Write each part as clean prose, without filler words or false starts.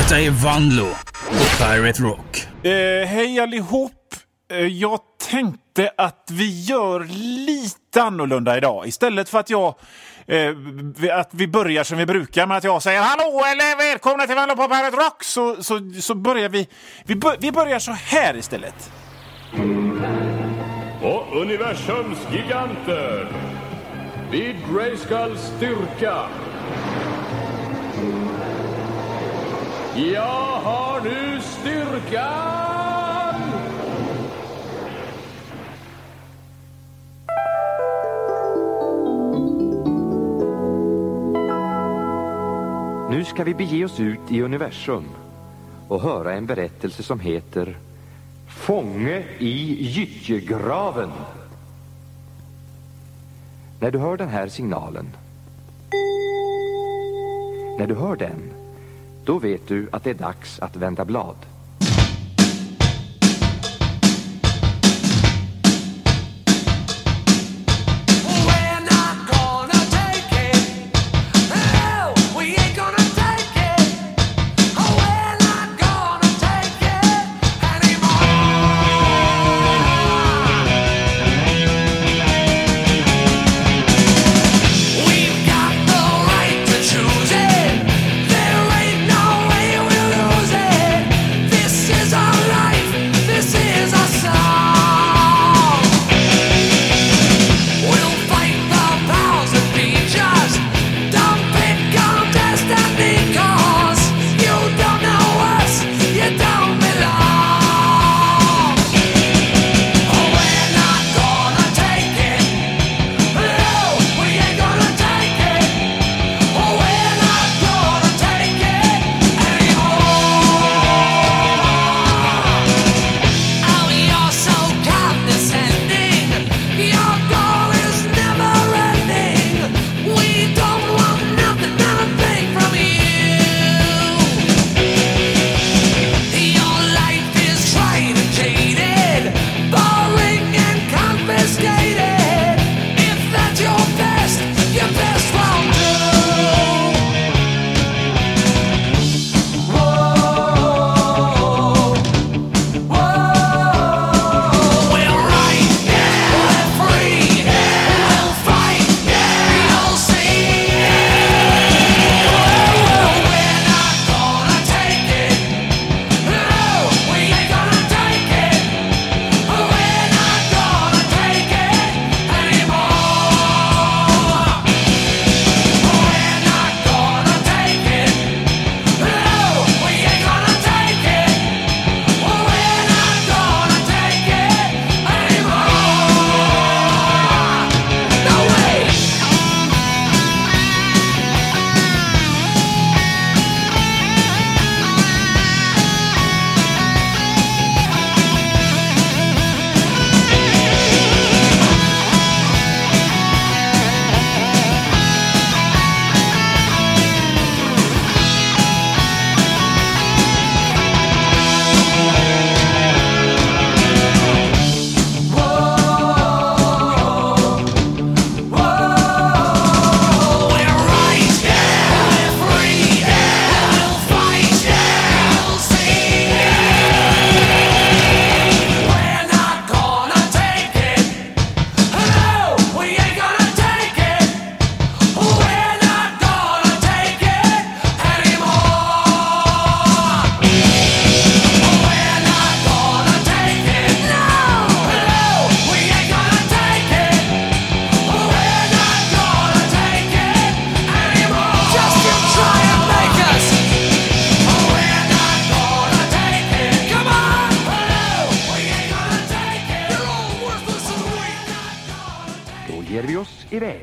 Detta är Vanlo på Pirate Rock. Hej allihop. Jag tänkte att vi gör lite annorlunda idag. Istället för att vi börjar som vi brukar med att jag säger hallå eller välkomna till Vanlo på Pirate Rock, så börjar vi börjar så här istället. Och universums giganter vid Grayskulls styrka. Jag har nu styrkan. Nu ska vi bege oss ut i universum och höra en berättelse som heter Fånge i gyttjegraven. När du hör den här signalen, när du hör den, då vet du att det är dags att vända blad. Ger vi oss iväg.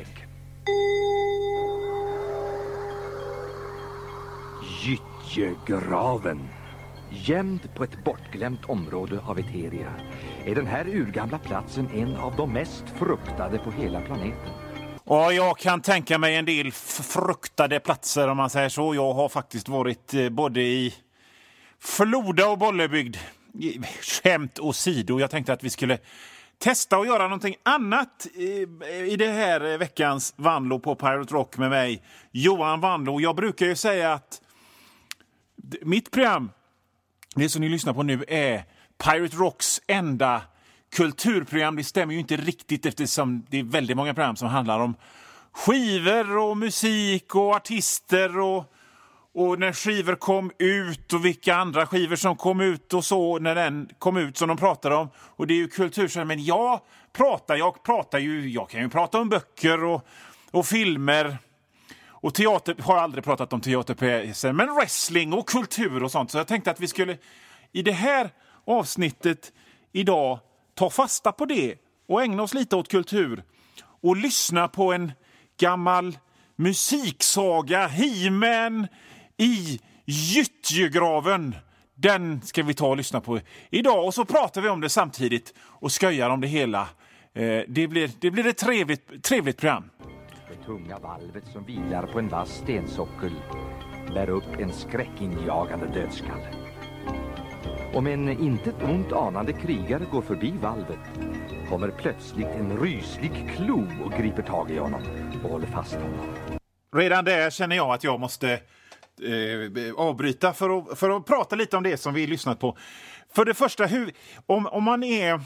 Gyttjegraven. Gömd på ett bortglömt område av Eteria är den här urgamla platsen en av de mest fruktade på hela planeten. Och jag kan tänka mig en del fruktade platser om man säger så. Jag har faktiskt varit både i Floda och Bollebygd. Skämt åsido. Jag tänkte att vi skulle testa och göra någonting annat i det här veckans Vanlo på Pirate Rock med mig, Johan Vanlo. Jag brukar ju säga att Mitt program, det som ni lyssnar på nu, är Pirate Rocks enda kulturprogram. Det stämmer ju inte riktigt eftersom det är väldigt många program som handlar om skivor och musik och artister och när skivor kom ut och vilka andra skivor som kom ut och så när den kom ut som de pratar om. Och det är ju kultur. Men jag kan ju prata om böcker och filmer och teater. Har aldrig pratat om teaterpjäser, men wrestling och kultur och sånt. Så jag tänkte att vi skulle i det här avsnittet idag ta fasta på det och ägna oss lite åt kultur och lyssna på en gammal musiksaga, He-Man i Gyttjegraven. Den ska vi ta och lyssna på idag och så pratar vi om det samtidigt och skojar om det hela. Det blir ett trevligt program. Det tunga valvet som vilar på en vass stensockel bär upp en skräckinjagande dödskalle. Om en inte ont anande krigare går förbi valvet kommer plötsligt en ryslig klo och griper tag i honom och håller fast honom. Redan där känner jag att jag måste avbryta för att prata lite om det som vi lyssnat på. För det första, om man är...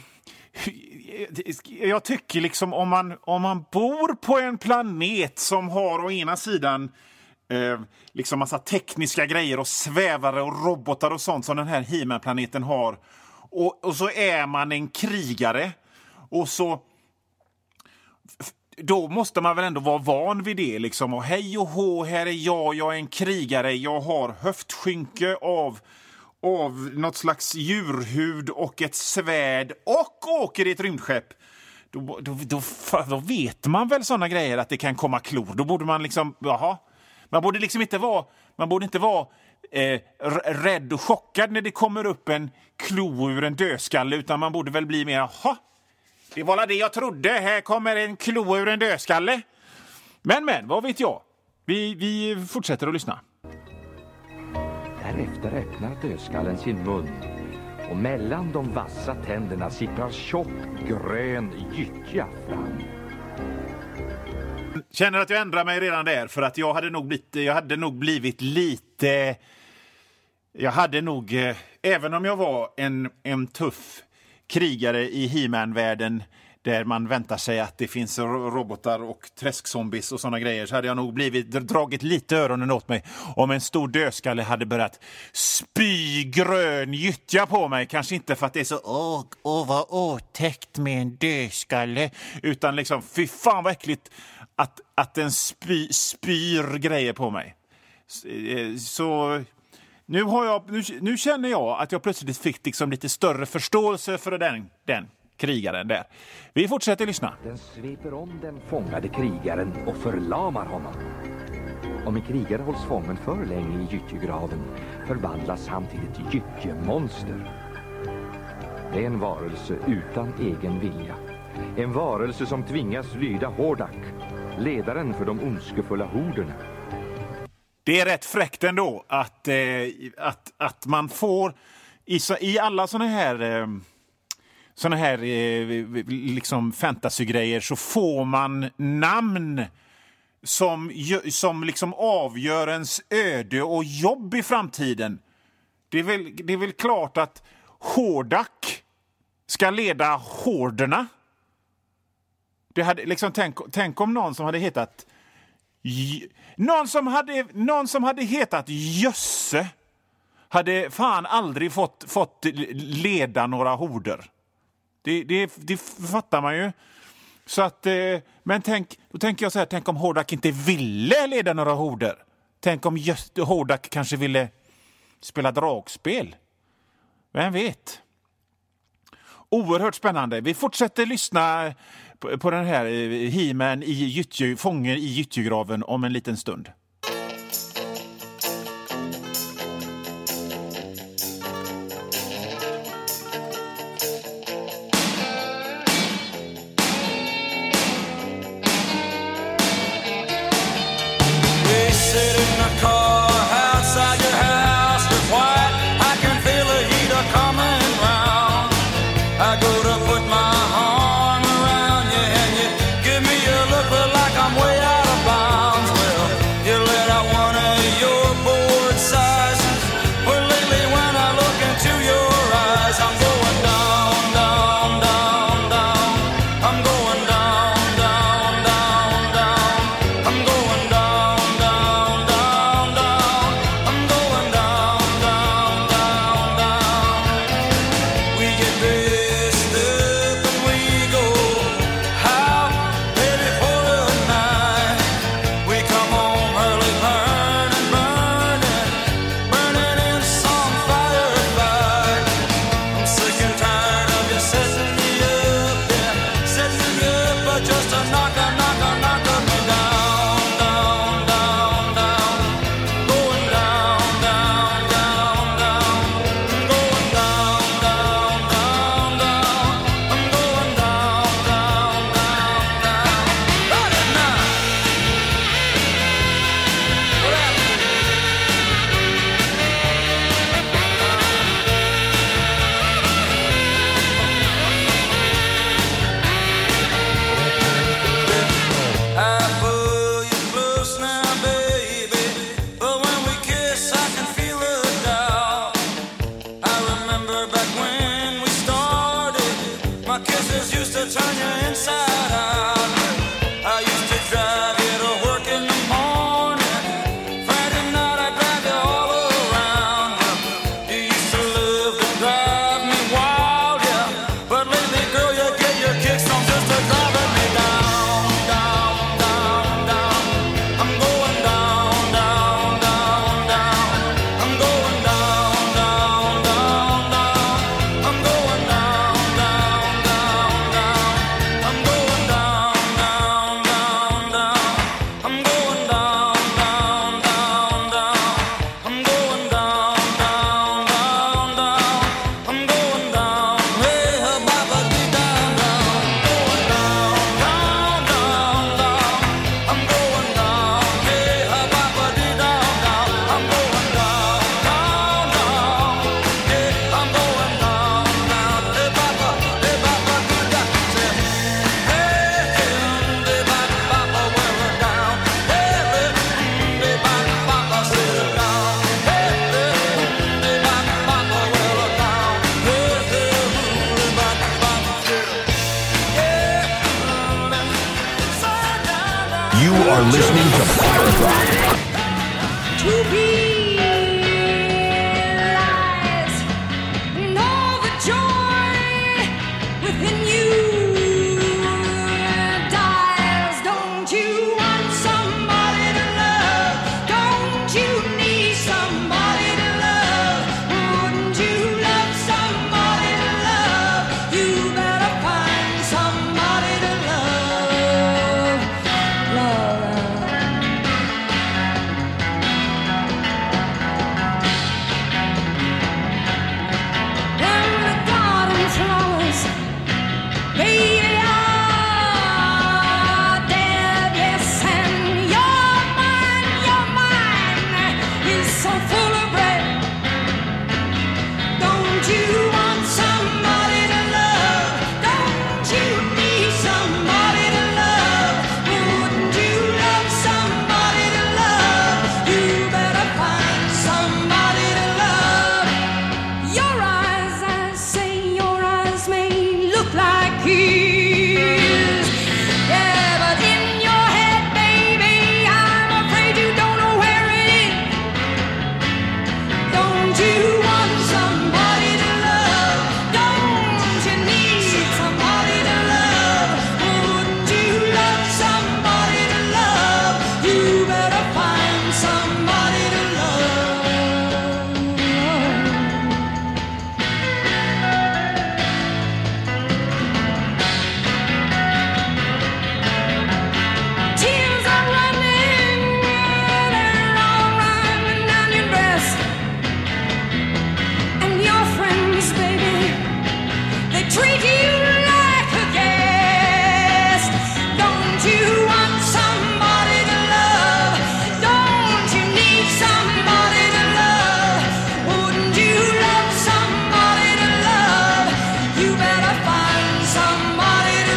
Jag tycker liksom om man bor på en planet som har å ena sidan liksom massa tekniska grejer och svävare och robotar och sånt som den här He-Man-planeten har. Och så är man en krigare och så... Då måste man väl ändå vara van vid det liksom. Och hej och hå, här är jag är en krigare. Jag har höftskynke av något slags djurhud och ett svärd och åker i ett rymdskepp. Då vet man väl såna grejer att det kan komma klor. Då borde man liksom, man borde liksom inte vara rädd och chockad när det kommer upp en klo ur en dödskalle, utan man borde väl bli mer, det var det jag trodde. Här kommer en klo ur en dödskalle. Men, vad vet jag? Vi fortsätter att lyssna. Därefter öppnar dödskallen sin mun och mellan de vassa tänderna sipprar tjock grön gyttja fram. Känner att jag ändrar mig redan där för att jag hade nog även om jag var en tuff krigare i He-Man-världen där man väntar sig att det finns robotar och träskzombies och såna grejer, så hade jag nog dragit lite öronen åt mig om en stor dödskalle hade börjat spy grön gyttja på mig. Kanske inte för att det är så vad otäckt med en dödskalle, utan liksom fy fan vad äckligt att den spyr grejer på mig. Så nu känner jag att jag plötsligt fick liksom lite större förståelse för den krigaren där. Vi fortsätter lyssna. Den sveper om den fångade krigaren och förlamar honom. Om en krigare hålls fången för länge i gyttjegraven förvandlas han till ett gyttjemonster. Det är en varelse utan egen vilja. En varelse som tvingas lyda Hordak, ledaren för de ondskefulla horderna. Det är rätt fräckt ändå att man får i alla såna här liksom fantasygrejer så får man namn som liksom avgör ens öde och jobb i framtiden. Det är väl klart att Hordak ska leda horderna. Det hade liksom tänk om någon som hade hetat någon som hade hetat Jösse hade fan aldrig fått leda några horder. Det fattar man ju. Så att men då tänker jag så här, tänk om Hordak inte ville leda några horder. Tänk om Hordak kanske ville spela dragspel. Vem vet? Oerhört spännande. Vi fortsätter lyssna på den här He-Man fången i gyttjegraven om en liten stund. You are listening to Pirate Rock. To be lies and all the joy within you dies. Don't you want somebody to love? Don't you need somebody to love? Wouldn't you love somebody to love? You better find somebody to love. Love. Baby, are dead, yes, and your mind is so full of bread. Don't you want somebody to love? Don't you need somebody to love? Wouldn't you love somebody to love? You better find somebody to love. Your eyes, I say, your eyes may look like his. Yeah, but in your head, baby, I'm afraid you don't know where it is. Don't you want somebody to love? Don't you need somebody to love? Wouldn't you love somebody to love? You better find somebody to love. Tears are running, they're all running down your dress. And your friends, baby, they treat you like a guest. Don't you want somebody to love? Don't you need somebody to love? Wouldn't you love somebody to love? You better find somebody to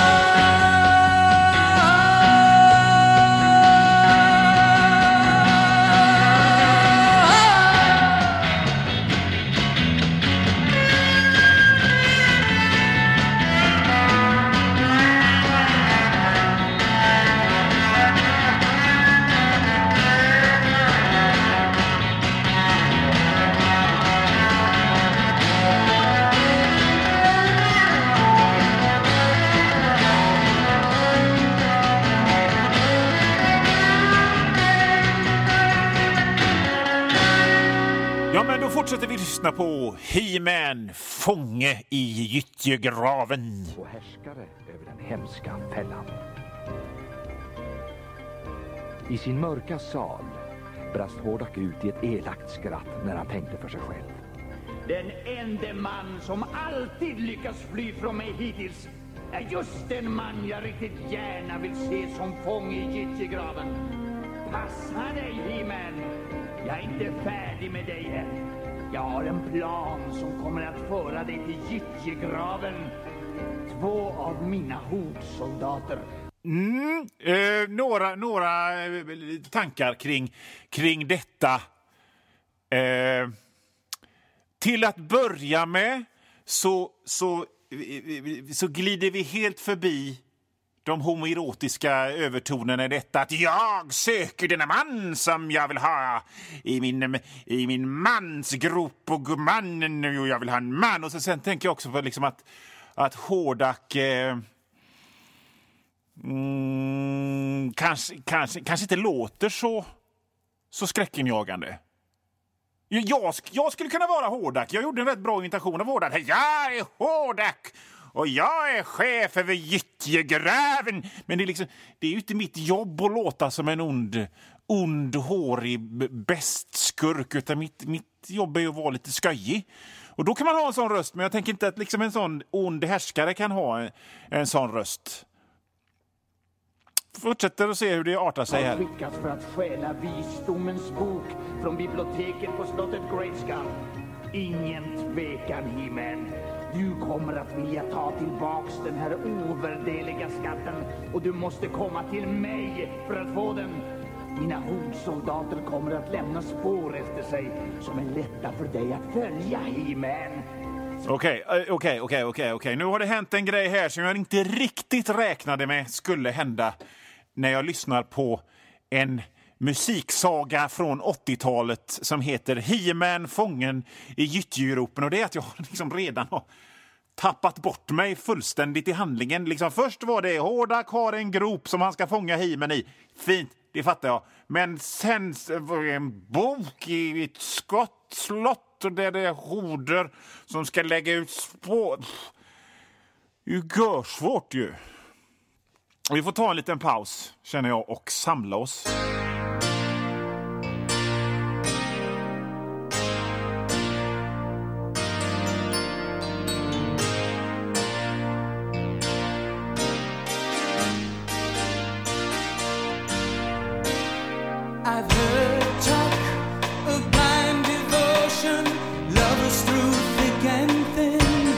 Ja, men då fortsätter vi lyssna på He-Man, fånge i gyttjegraven. Och härskare över den hemska fällan. I sin mörka sal brast Hordak ut i ett elakt skratt när han tänkte för sig själv. Den enda man som alltid lyckas fly från mig hittills är just den man jag riktigt gärna vill se som fånge i gyttjegraven. Passa dig, He-Man. Jag är inte färdig med dig än. Jag har en plan som kommer att föra dig till gyttjegraven. 2 av mina hotsoldater. Några tankar kring detta. Till att börja med så glider vi helt förbi de homoerotiska övertonerna i detta, att jag söker denna man som jag vill ha i min mansgrop och mannen, och jag vill ha en man. Och så sen tänker jag också på liksom att Hordak kanske inte låter så skräckinjagande. Jag skulle kunna vara Hordak. Jag gjorde en rätt bra imitation av Hordak. Jag är Hordak och jag är chef över gyttjegraven. Men det är ju inte mitt jobb att låta som en ond hårig bästskurk, utan mitt jobb är att vara lite sköjig. Och då kan man ha en sån röst, men jag tänker inte att liksom en sån ond härskare kan ha en sån röst. Fortsätter att se hur det artar sig här. Jag har skickats för att stjäla visdomens bok från biblioteket på slottet Greyskull. Ingen tvekan, He-Man. Du kommer att vilja ta tillbaks den här ovärderliga skatten, och du måste komma till mig för att få den. Mina hotsoldater kommer att lämna spår efter sig som är lätta för dig att följa, He-Man. Okej. Nu har det hänt en grej här som jag inte riktigt räknade med skulle hända. när jag lyssnar på en musiksaga från 80-talet som heter He-Man fången i gyttjegropen. Och det är att jag liksom redan har tappat bort mig fullständigt i handlingen. Liksom först var det Hordak har en grop som han ska fånga He-Man i. Fint, det fattar jag. Men sen var det en bok i ett slott och där det är horder som ska lägga ut spår. Det är ju görsvårt ju. Och vi får ta en liten paus, känner jag, och samla oss. I've heard talk of blind devotion, lovers through thick and thin,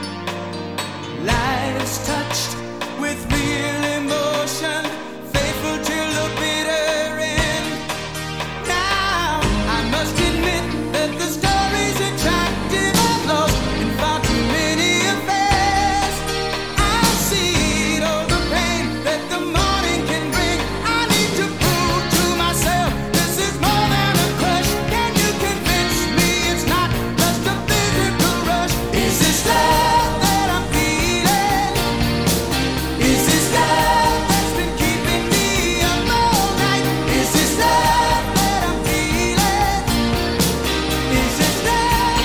lives touched with real emotion, faithful till the bitter end. Now I must admit that the story's attractive and lost in far too many affairs. I see all the pain that the morning can bring. I need to prove to myself this is more than a crush. Can you convince me it's not just a physical rush? Is this love that I'm feeling? Is this love that's been keeping me up all night? Is this love that I'm feeling? Is this love?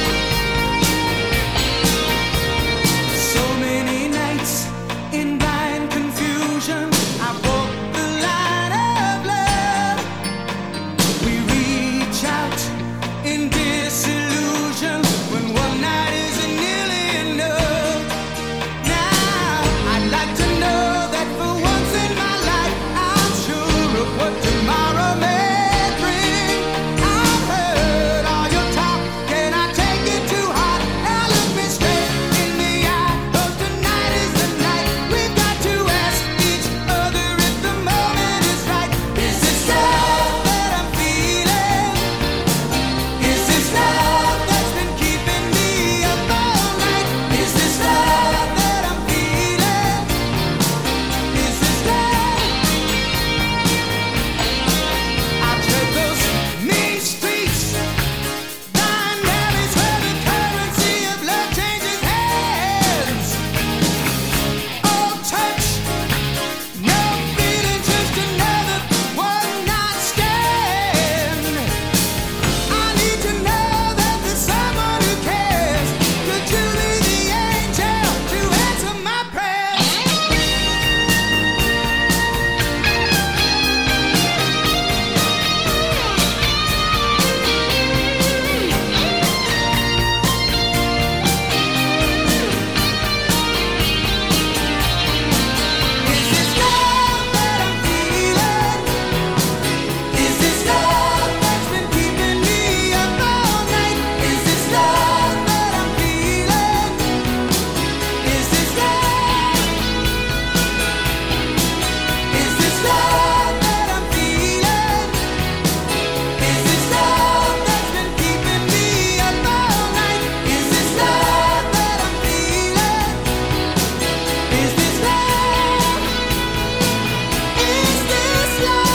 So many nights in blind confusion, I walked the line of love. We reach out in disillusion when one night isn't nearly enough. Now I'd like to know that for once in my life I'm sure of what tomorrow may bring. I've heard all your talk, can I take it too hard? Now look me straight in the eye, 'cause tonight is the night. We've got to ask each other if the moment is right. Is this love that I'm feeling? Is this love that's been keeping me up all night? Is this love that I'm feeling? Is this love? I tread those mean streets, blind alleys where the currency of love changes hands. Oh, touch, no feeling, just another one-night stand. I need to know that there's someone who cares. Could you be the angel to answer my prayers? Is this love that I'm feeling? Is this love that's been keeping me up all night? Is this love that I'm feeling? Is this love? Is this love that I'm feeling? Is this love that's been keeping me up all night? Is this love that I'm feeling? Is this love? Is this love?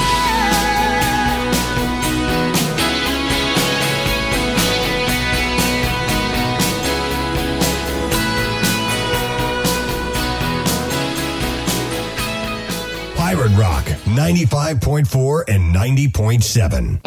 Pirate Rock 95.4 and 90.7.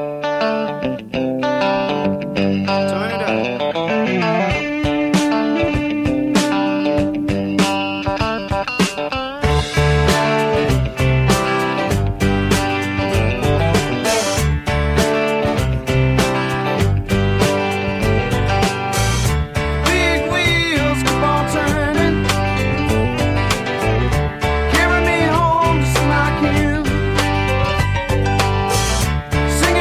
Big wheels keep on turning, carry me home just like you. Sing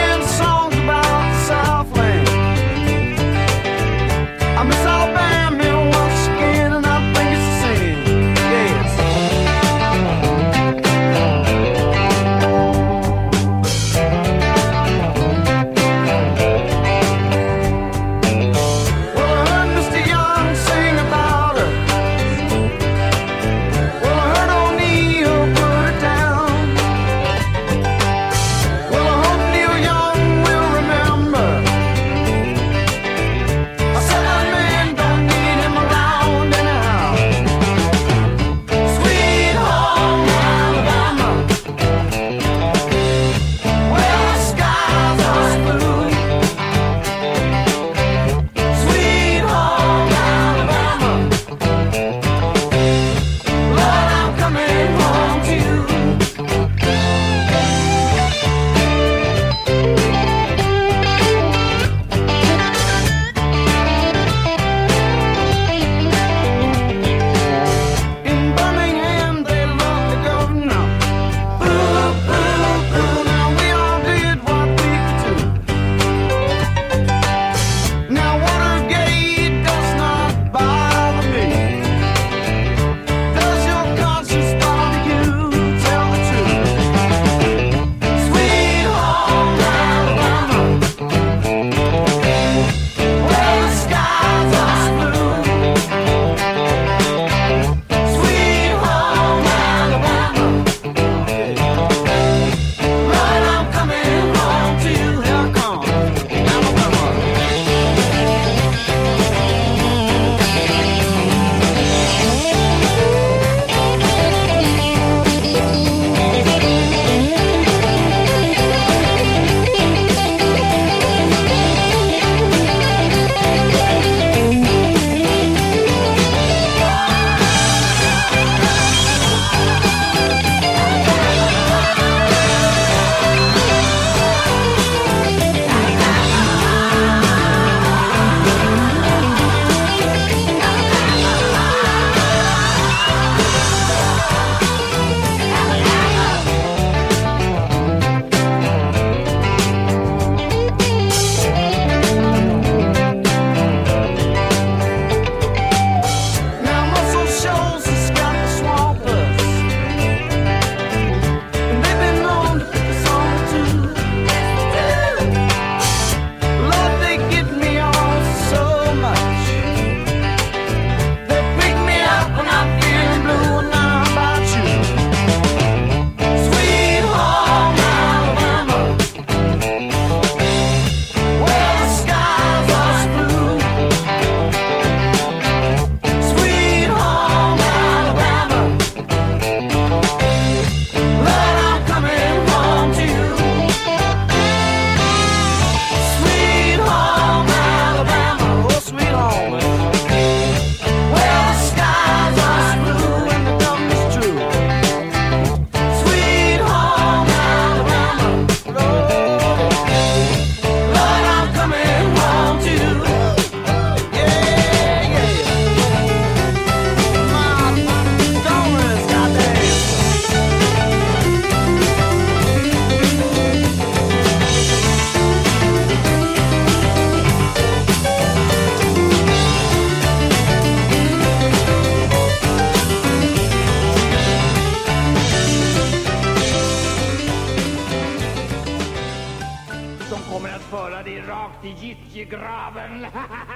rakt i gyttjegraven.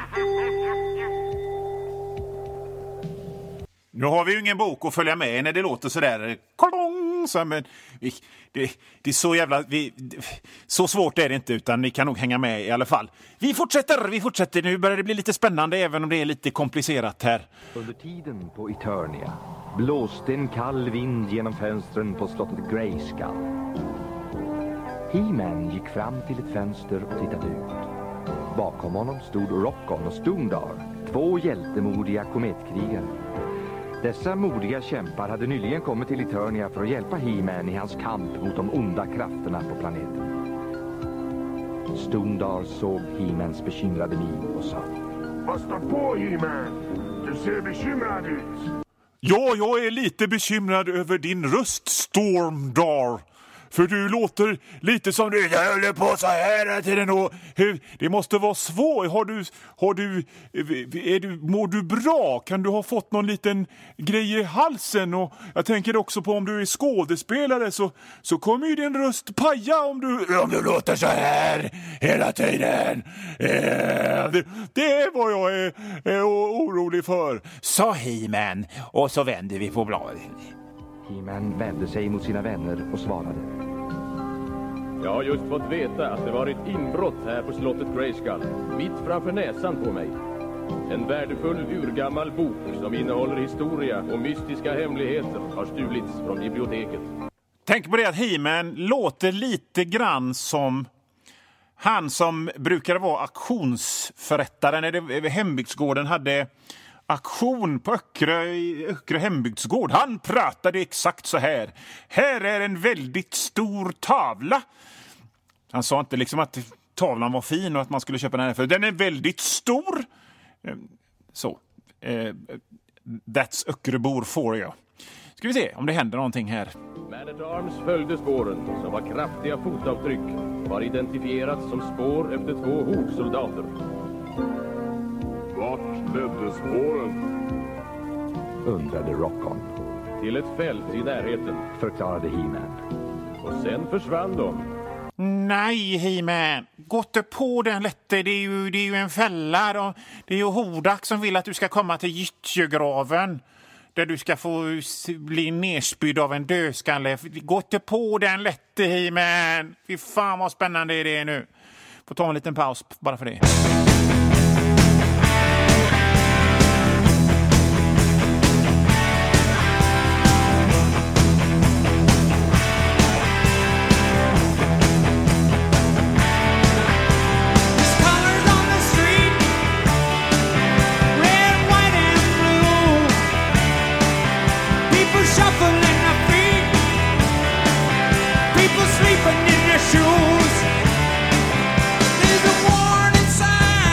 Nu har vi ju ingen bok att följa med när det låter sådär. Kolong, så, men det är så jävla... så svårt är det inte, utan ni kan nog hänga med i alla fall. Vi fortsätter. Nu börjar det bli lite spännande, även om det är lite komplicerat här. Under tiden på Eternia blåste en kall vind genom fönstren på slottet Grayskull. He-Man gick fram till ett fönster och tittade ut. Bakom honom stod Rockon och Stoondar, 2 hjältemodiga kometkrigare. Dessa modiga kämpar hade nyligen kommit till Eternia för att hjälpa He-Man i hans kamp mot de onda krafterna på planeten. Stoondar såg He-Mans bekymrade min och sa: Basta på, He-Man! Du ser bekymrad ut! Ja, jag är lite bekymrad över din röst, Stormdar. För du låter lite som du håller på så här tiden. Och det måste vara svårt. Mår du bra? Kan du ha fått någon liten grej i halsen? Och jag tänker också på om du är skådespelare så kommer ju din röst paja om du låter så här hela tiden. Det är vad jag är orolig för. Sa He-Man, och så vänder vi på bladet. He-Man vände sig mot sina vänner och svarade: Jag har just fått veta att det var ett inbrott här på slottet Grayskull, mitt framför näsan på mig. En värdefull urgammal bok som innehåller historia och mystiska hemligheter har stulits från biblioteket. Tänk på det att He-Man låter lite grann som han som brukade vara auktionsförrättaren när hembygdsgården hade aktion på Öckerö hembygdsgård. Han pratade exakt så här. Här är en väldigt stor tavla. Han sa inte liksom att tavlan var fin och att man skulle köpa den här, för den är väldigt stor. Så. That's Öckeröbor for you. Ska vi se om det händer någonting här. Man-at-Arms följde spåren som var kraftiga fotavtryck och har identifierats som spår efter 2 hovsoldater. Vart ledde spåren? undrade Rockon. Till ett fält i närheten, förklarade He-Man. Och sen försvann de. Nej, He-Man. Gå inte på den lätte. Det är ju en fälla. Det är ju Hodak som vill att du ska komma till gyttjegraven. Där du ska få bli nerspydd av en dödskalle. Gå inte på den lätte, He-Man. Fy fan vad spännande är det nu. Får ta en liten paus bara för det. Sleeping in their shoes. There's a warning sign.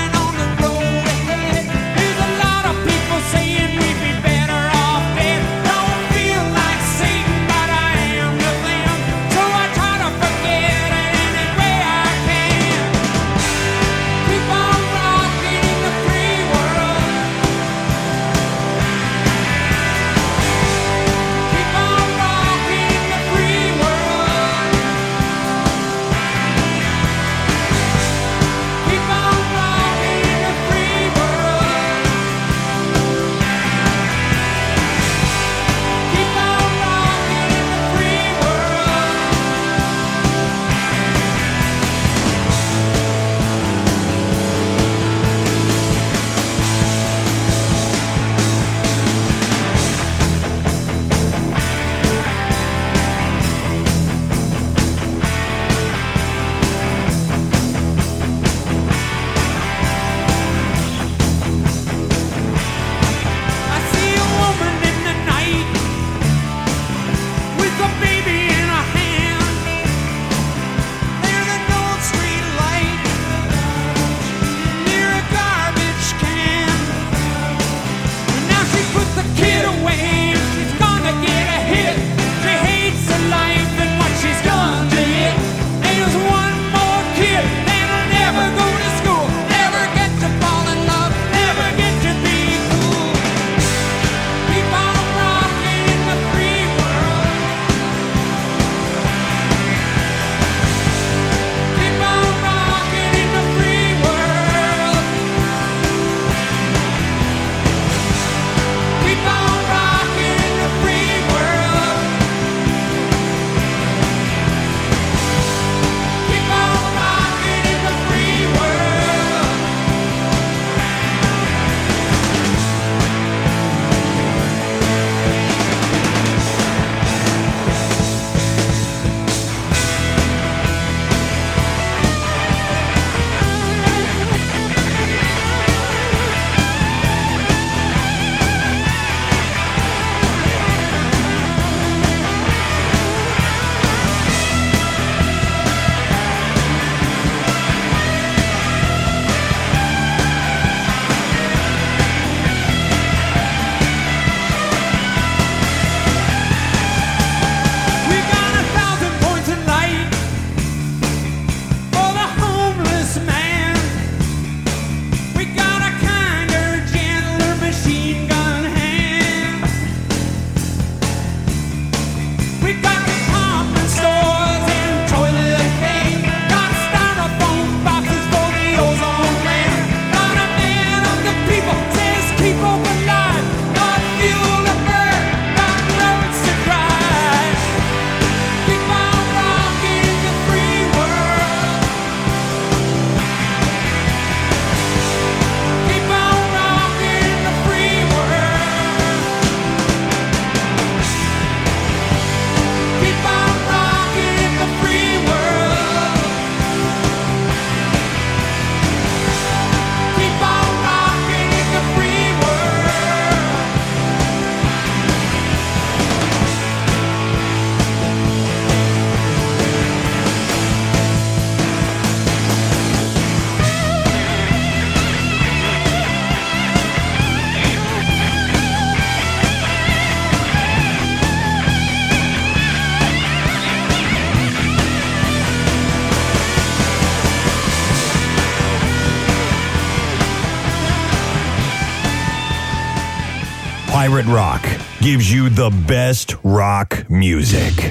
Pirate Rock gives you the best rock music.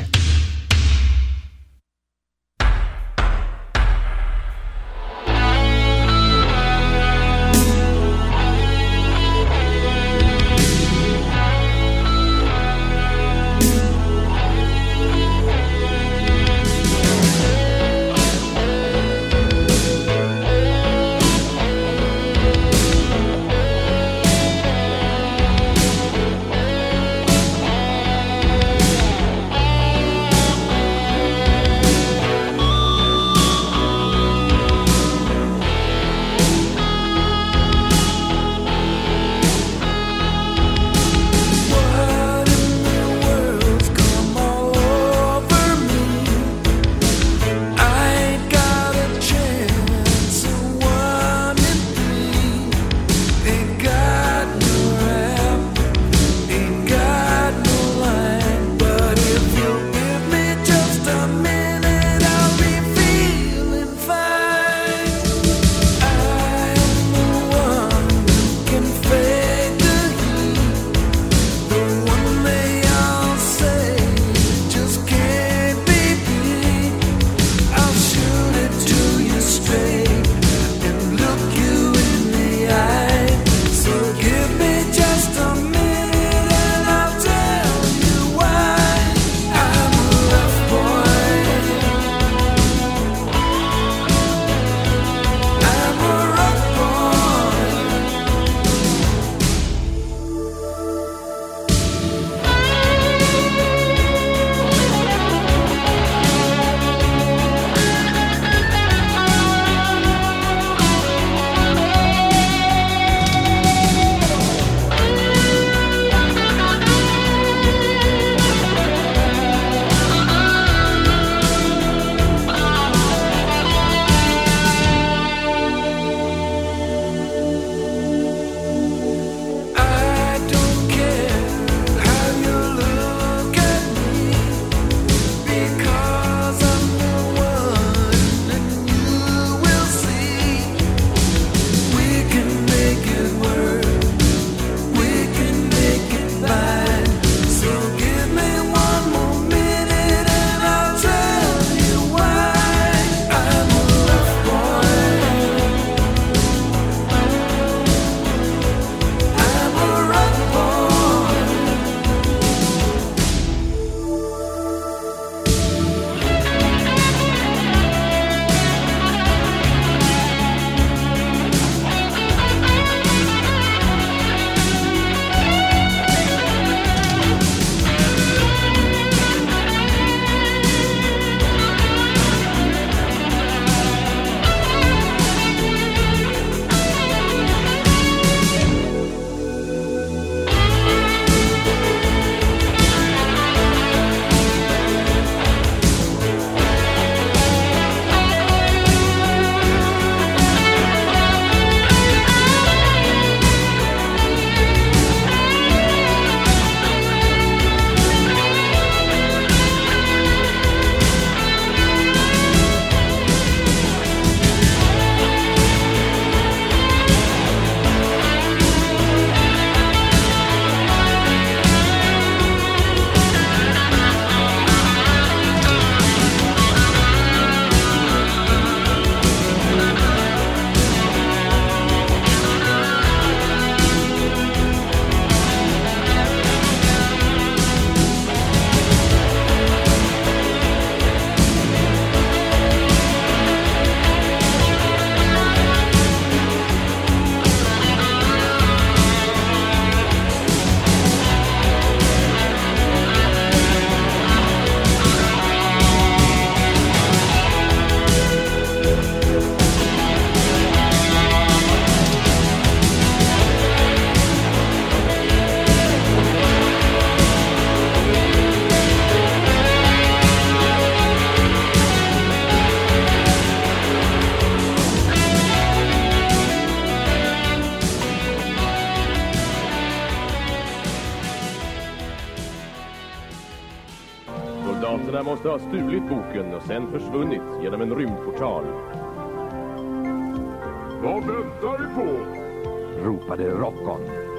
Soldaterna måste ha stulit boken och sen försvunnit genom en rymdportal. Vad väntar vi på? Ropade Rockon.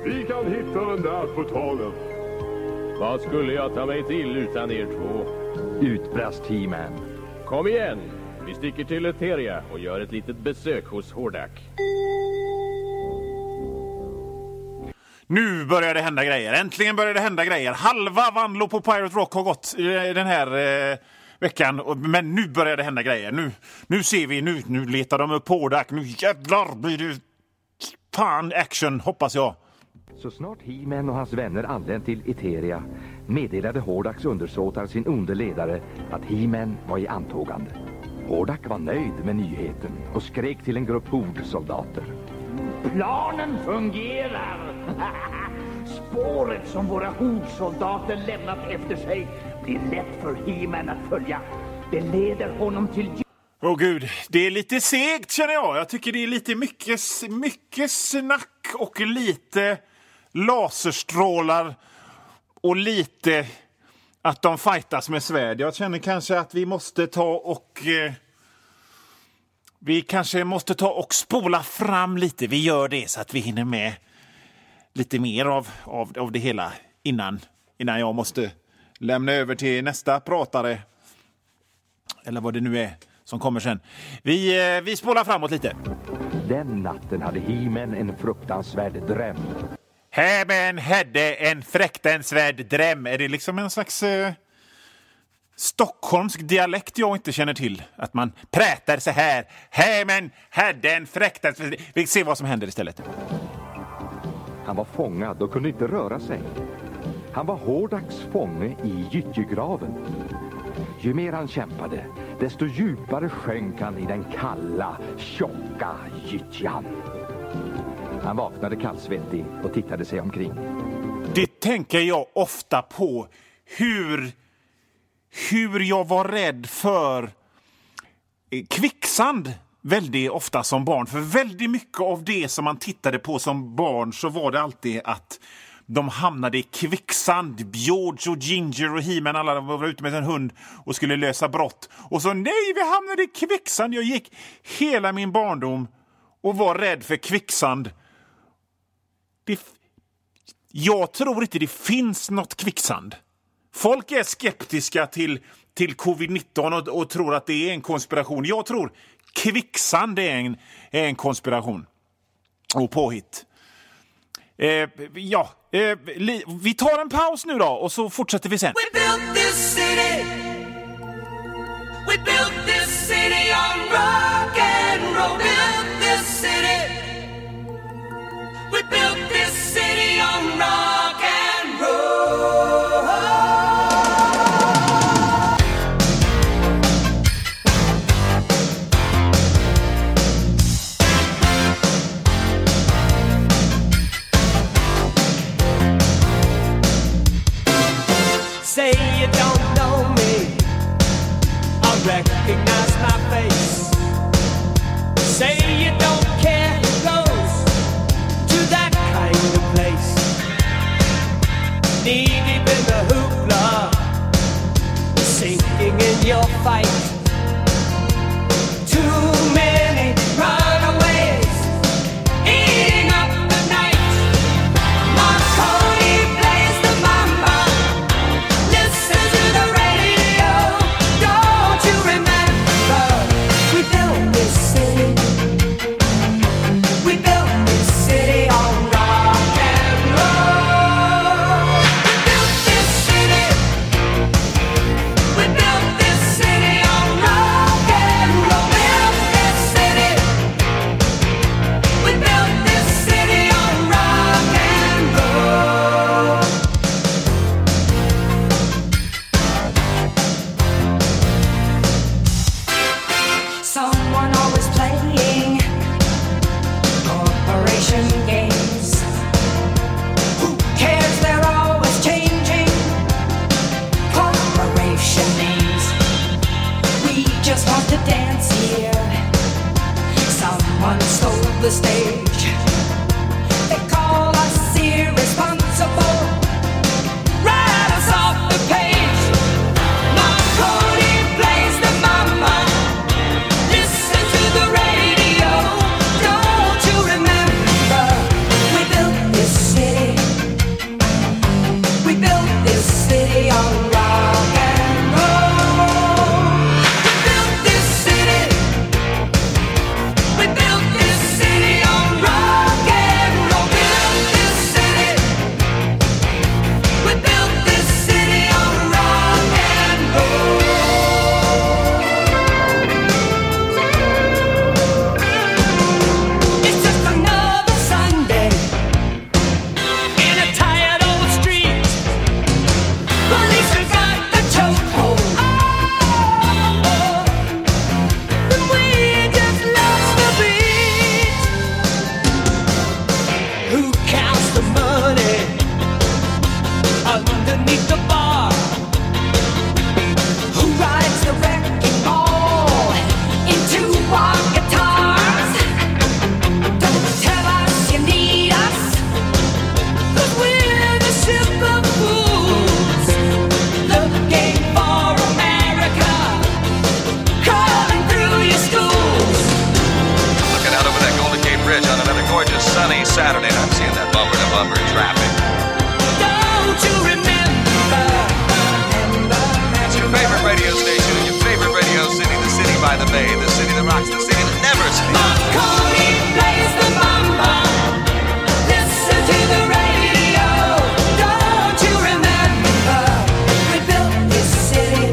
Vi kan hitta den där portalen. Vad skulle jag ta mig till utan er två? Utbrast He-Man. Kom igen! Vi sticker till Eteria och gör ett litet besök hos Hordak. Nu börjar det hända grejer. Äntligen börjar det hända grejer. Halva Vanlo på Pirate Rock har gått den här veckan. Men nu börjar det hända grejer. Nu ser vi, nu letar de upp Hordak. Nu jävlar blir det fan action, hoppas jag. Så snart He-Man och hans vänner anlänt till Eteria meddelade Hordaks undersåtar sin underledare att He-Man var i antågande. Hordak var nöjd med nyheten och skrek till en grupp hordsoldater. Planen fungerar. Spåret som våra hordsoldater lämnat efter sig blir lätt för He-Man att följa. Det leder honom till... Åh gud, det är lite segt känner jag. Jag tycker det är lite mycket snack och lite laserstrålar och lite att de fightas med svärd. Jag känner kanske att vi måste ta och spola fram lite. Vi gör det så att vi hinner med lite mer av det hela innan jag måste lämna över till nästa pratare. Eller vad det nu är som kommer sen. Vi spolar framåt lite. Den natten hade He-Man en fruktansvärd dröm. He-Man hade en fruktansvärd dröm. Är det liksom en slags stockholmsk dialekt jag inte känner till? Att man pratar så här. He-Man hade en fruktansvärd... Vi ser vad som händer istället. Han var fångad och kunde inte röra sig. Han var Hordaks fånge i gyttjegraven. Ju mer han kämpade, desto djupare sjönk han i den kalla, tjocka gyttjan. Han vaknade kallsvettig och tittade sig omkring. Det tänker jag ofta på. Hur jag var rädd för kvicksand väldigt ofta som barn. För väldigt mycket av det som man tittade på som barn så var det alltid att de hamnade i kvicksand. George och Ginger och He-Man, alla var ute med en hund och skulle lösa brott. Och så nej, vi hamnade i kvicksand. Jag gick hela min barndom och var rädd för kvicksand. Jag tror inte det finns något kvicksand. Folk är skeptiska till covid-19 och tror att det är en konspiration. Jag tror kvicksand är en konspiration. Och påhitt. Vi tar en paus nu då och så fortsätter vi sen. We built this city. We built this city on rock and roll. Built this city. We built this city on rock and roll. Say you don't know me, I recognize my face. Say you don't care who goes to that kind of place. Knee deep in the hoopla, sinking in your fight. Too many runaways, eating up the night. Marconi plays the mamba. Listen to the radio. Don't you remember? We built this city. We built this city on rock and roll. We built this city. We built this city on rock and roll. Built this city. We built this city on rock and roll. Someone always playing corporation games. Who cares? They're always changing corporation names. We just want to dance here. Someone stole the stage. They call us irresponsible. Write us off the page. Marconi plays the mama. Listen to the radio. Don't you remember? We built this city. Saturday and I'm seeing that bumper-to-bumper traffic. Don't you remember? It's your favorite radio station in your favorite radio city, the city by the bay, the city that rocks, the city that never sleeps. Marconi plays the bumper. Listen to the radio. Don't you remember? We built this city.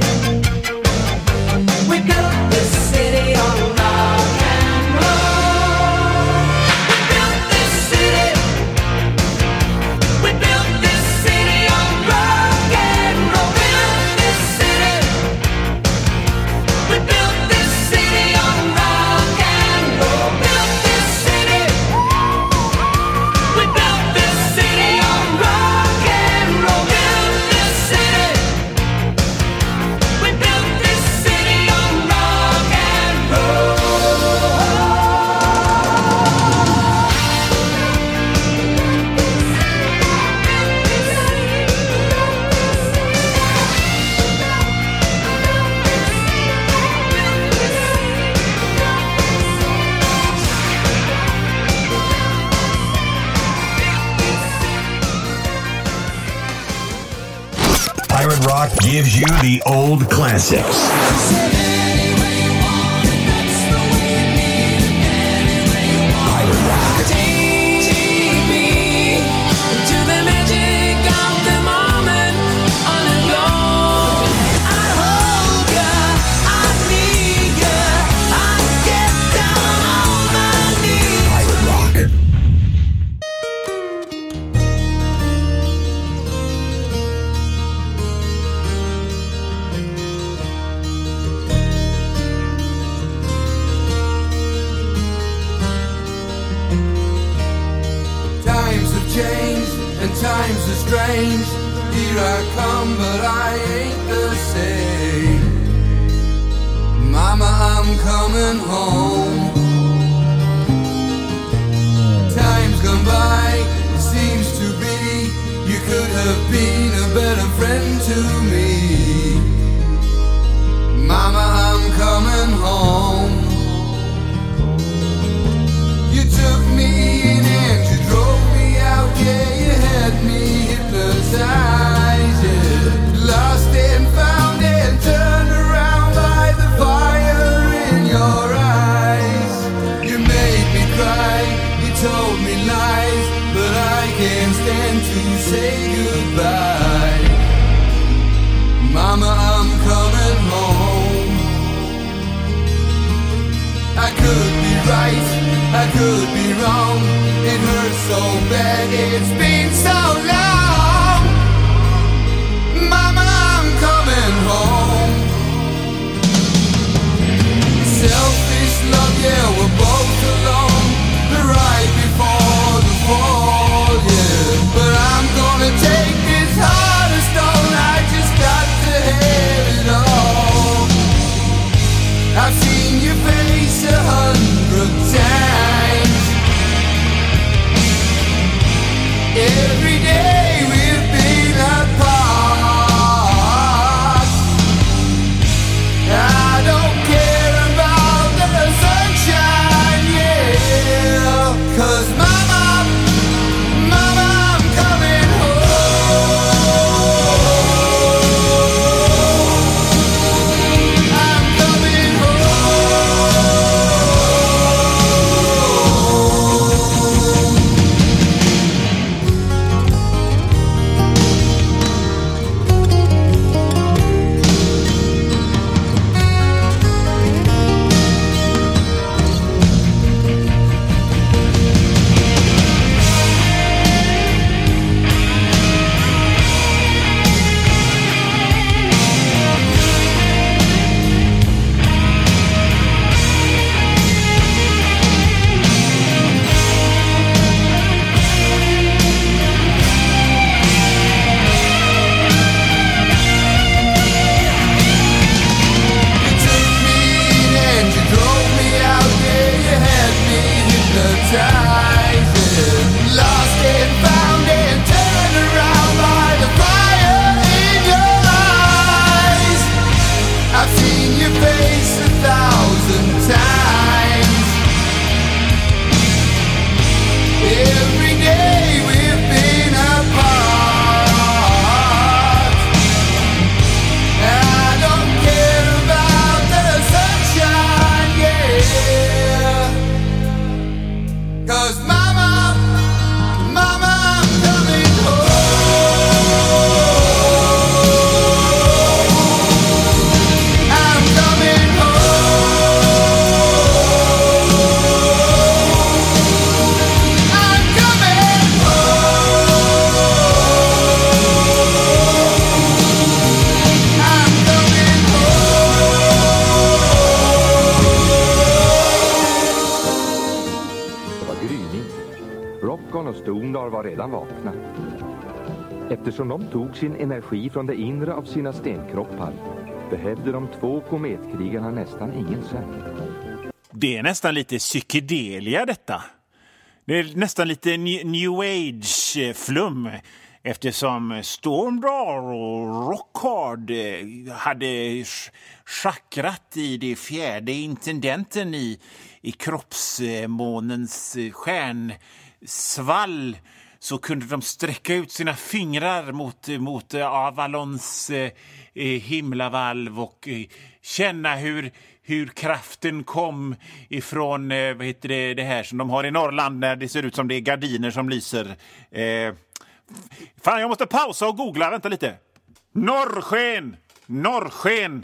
We built this city on rock and roll. We built this city. We built this city on rock and roll. Built this city. We built this city on rock and roll. Built this city. We built this city on rock and roll. Built this city. We built this city on rock and roll. Pirate Rock gives you the old classics. Pirate Rock. Take me to the magic of the moment on a glow. I hold ya, I need ya, I get down on my knees. Pirate Rock. Times have changed and times are strange. Here I come, but I ain't the same. Mama, I'm coming home. Time's gone by, it seems to be. You could have been a better friend to me. Mama, I'm coming home. You took me in and you drove me out, yeah, you had me hypnotized, yeah. Lost and found and turned around by the fire in your eyes. You made me cry, you told me lies, but I can't stand to say goodbye. Mama, I'm coming home. I could be right, I could be wrong. It hurts so bad, it's been so long. Mama, I'm coming home. Selfish love, yeah, we're both alone. Right before the fall, yeah. But I'm gonna take this heart of stone. I just got to have it all. I've seen your face 100 times. Every day we've been apart. I don't care about the sunshine, yeah. 'Cause mama, mama, I'm coming home. I'm coming every Stonedar var redan vakna. Eftersom de tog sin energi från det inre av sina stenkroppar behövde de 2 kometkrigarna nästan ingen sömn. Det är nästan lite psykedelia detta. Det är nästan lite new age-flum. Eftersom Stormdar och Rockhard hade chakrat i det 4:e intendenten i kroppsmånens stjärnsvall, så kunde de sträcka ut sina fingrar mot Avalons himlavalv och känna hur kraften kom ifrån det här som de har i Norrland när det ser ut som det är gardiner som lyser. Fan, jag måste pausa och googla. Vänta lite. Norrsken.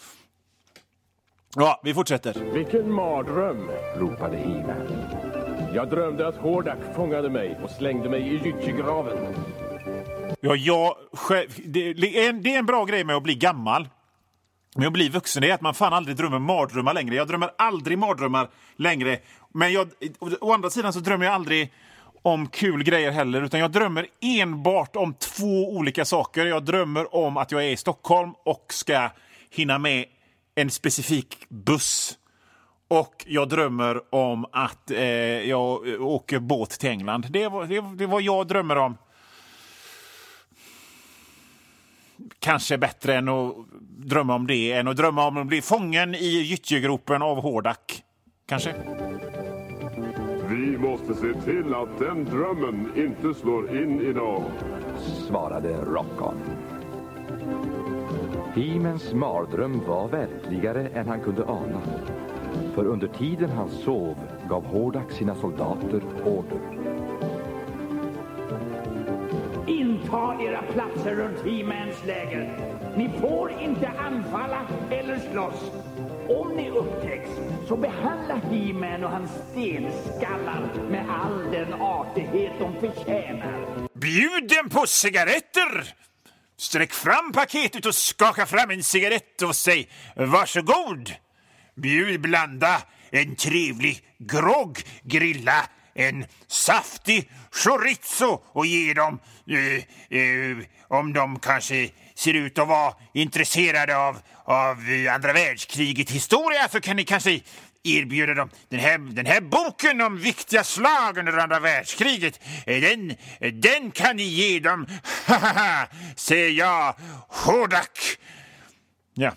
Ja, vi fortsätter. Vilken mardröm, ropade He-Man. Jag drömde att Hordak fångade mig och slängde mig i gyttjegraven. Ja, det är en bra grej med att bli gammal. Men att bli vuxen, det är att man fan aldrig drömmer mardrömmar längre. Jag drömmer aldrig mardrömmar längre. Men å andra sidan så drömmer jag aldrig om kul grejer heller, utan jag drömmer enbart om 2 olika saker. Jag drömmer om att jag är i Stockholm och ska hinna med en specifik buss. Och jag drömmer om att jag åker båt till England. Det är vad jag drömmer om. Kanske bättre än att drömma om det än att drömma om att bli fången i gyttjegropen av Hordak. Kanske. Vi måste se till att den drömmen inte slår in idag, svarade Rockon. He-Mans mardröm var verkligare än han kunde ana. För under tiden han sov gav Hordak sina soldater order. Inta era platser runt He-Mans läger. Ni får inte anfalla eller slåss. Om ni upptäcks så behandla He-Man och hans stenskallar med all den artighet de förtjänar. Bjud dem på cigaretter! Sträck fram paketet och skaka fram en cigarett och säg varsågod. Blanda en trevlig grogg, grilla en saftig chorizo och ge dem, om de kanske ser ut att vara intresserade av andra världskriget historia, så kan ni kanske erbjuda dem den här boken om viktiga slag under andra världskriget. Den kan ni ge dem, säger jag, Hordak. Ja.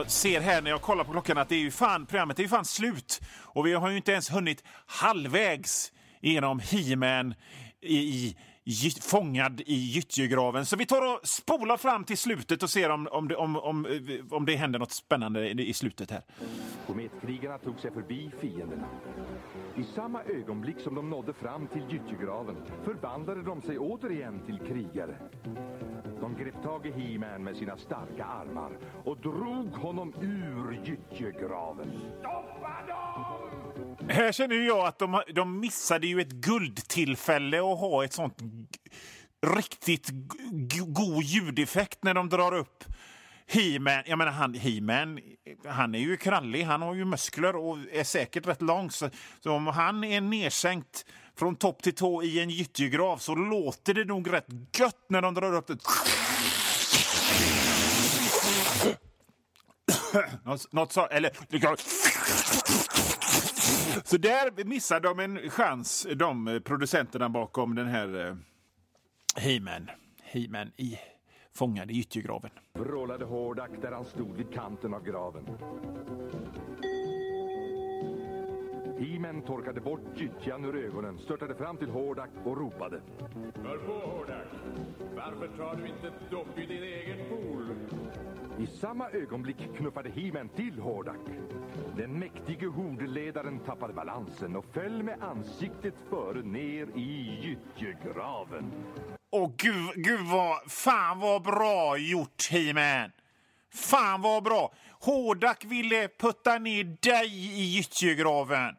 Jag ser här när jag kollar på klockan att det är ju fan, programmet är ju fan slut. Och vi har ju inte ens hunnit halvvägs genom He-Man fångad i gyttjegraven. Så vi tar och spolar fram till slutet och ser om det händer något spännande i slutet här. Kometkrigarna tog sig förbi fienderna. I samma ögonblick som de nådde fram till gyttjegraven förvandlade de sig återigen till krigare. De grep tag i He-Man med sina starka armar och drog honom ur gyttjegraven. Stoppa dem! Här känner jag att de missade ju ett guldtillfälle att ha ett sånt riktigt god ljudeffekt när de drar upp He-Man. Jag menar, He-Man, han är ju krallig, han har ju muskler och är säkert rätt lång. Så om han är nedsänkt från topp till tå i en gyttjegrav så låter det nog rätt gött när de drar upp det. Något så, eller... Så där missar de en chans, de producenterna bakom den här He-Man i fångad i gyttjegraven. Vrålade Hordak där han stod vid kanten av graven. He-Man torkade bort gyttjan ur ögonen, störtade fram till Hordak och ropade. Hör på, Hordak. Varför tar du inte ett dopp i din egen pool? I samma ögonblick knuffade He-Man till Hordak. Den mäktige hordeledaren tappade balansen och föll med ansiktet före ner i gyttjegraven. Åh gud fan vad bra gjort, He-Man. Fan vad bra. Hordak ville putta ner dig i gyttjegraven.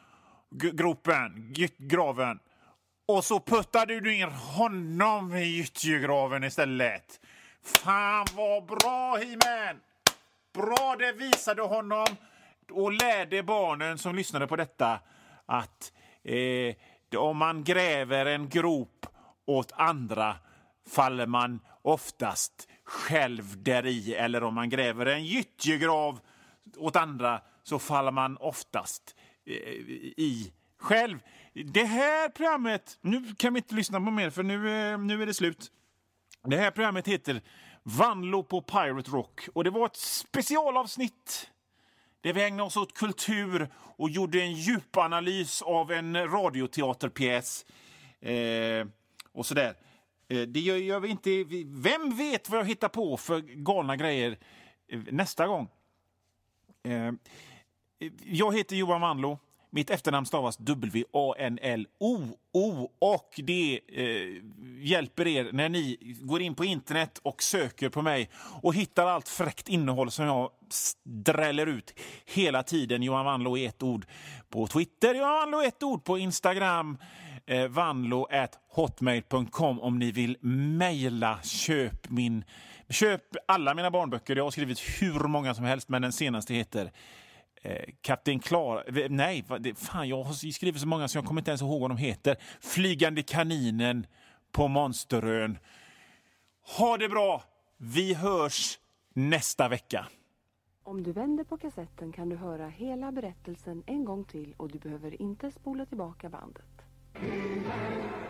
Graven. Och så puttade du ner honom i gyttjegraven istället. Fan vad bra, He-Man. Bra, det visade honom och lärde barnen som lyssnade på detta att om man gräver en grop åt andra faller man oftast själv där i. Eller om man gräver en gyttjegrav åt andra så faller man oftast i själv. Det här programmet, nu kan vi inte lyssna på mer för nu är det slut. Det här programmet heter Vanlo på Pirate Rock och det var ett specialavsnitt där vi ägnade oss åt kultur och gjorde en djupanalys av en radioteaterpjäs och sådär. Det gör vi inte. Vem vet vad jag hittar på för galna grejer nästa gång? Jag heter Johan Vanlo. Mitt efternamn stavas W-A-N-L-O-O och det hjälper er när ni går in på internet och söker på mig och hittar allt fräckt innehåll som jag dräller ut hela tiden. Johan Vanlo i ett ord på Twitter, Johan Vanlo i ett ord på Instagram, vanlo@hotmail.com om ni vill mejla. Köp alla mina barnböcker. Jag har skrivit hur många som helst men den senaste heter Kapten Klar... Nej, fan, jag har skrivit så många så jag kommer inte ens ihåg vad de heter. Flygande kaninen på Monsterön. Ha det bra! Vi hörs nästa vecka. Om du vänder på kassetten kan du höra hela berättelsen en gång till och du behöver inte spola tillbaka bandet.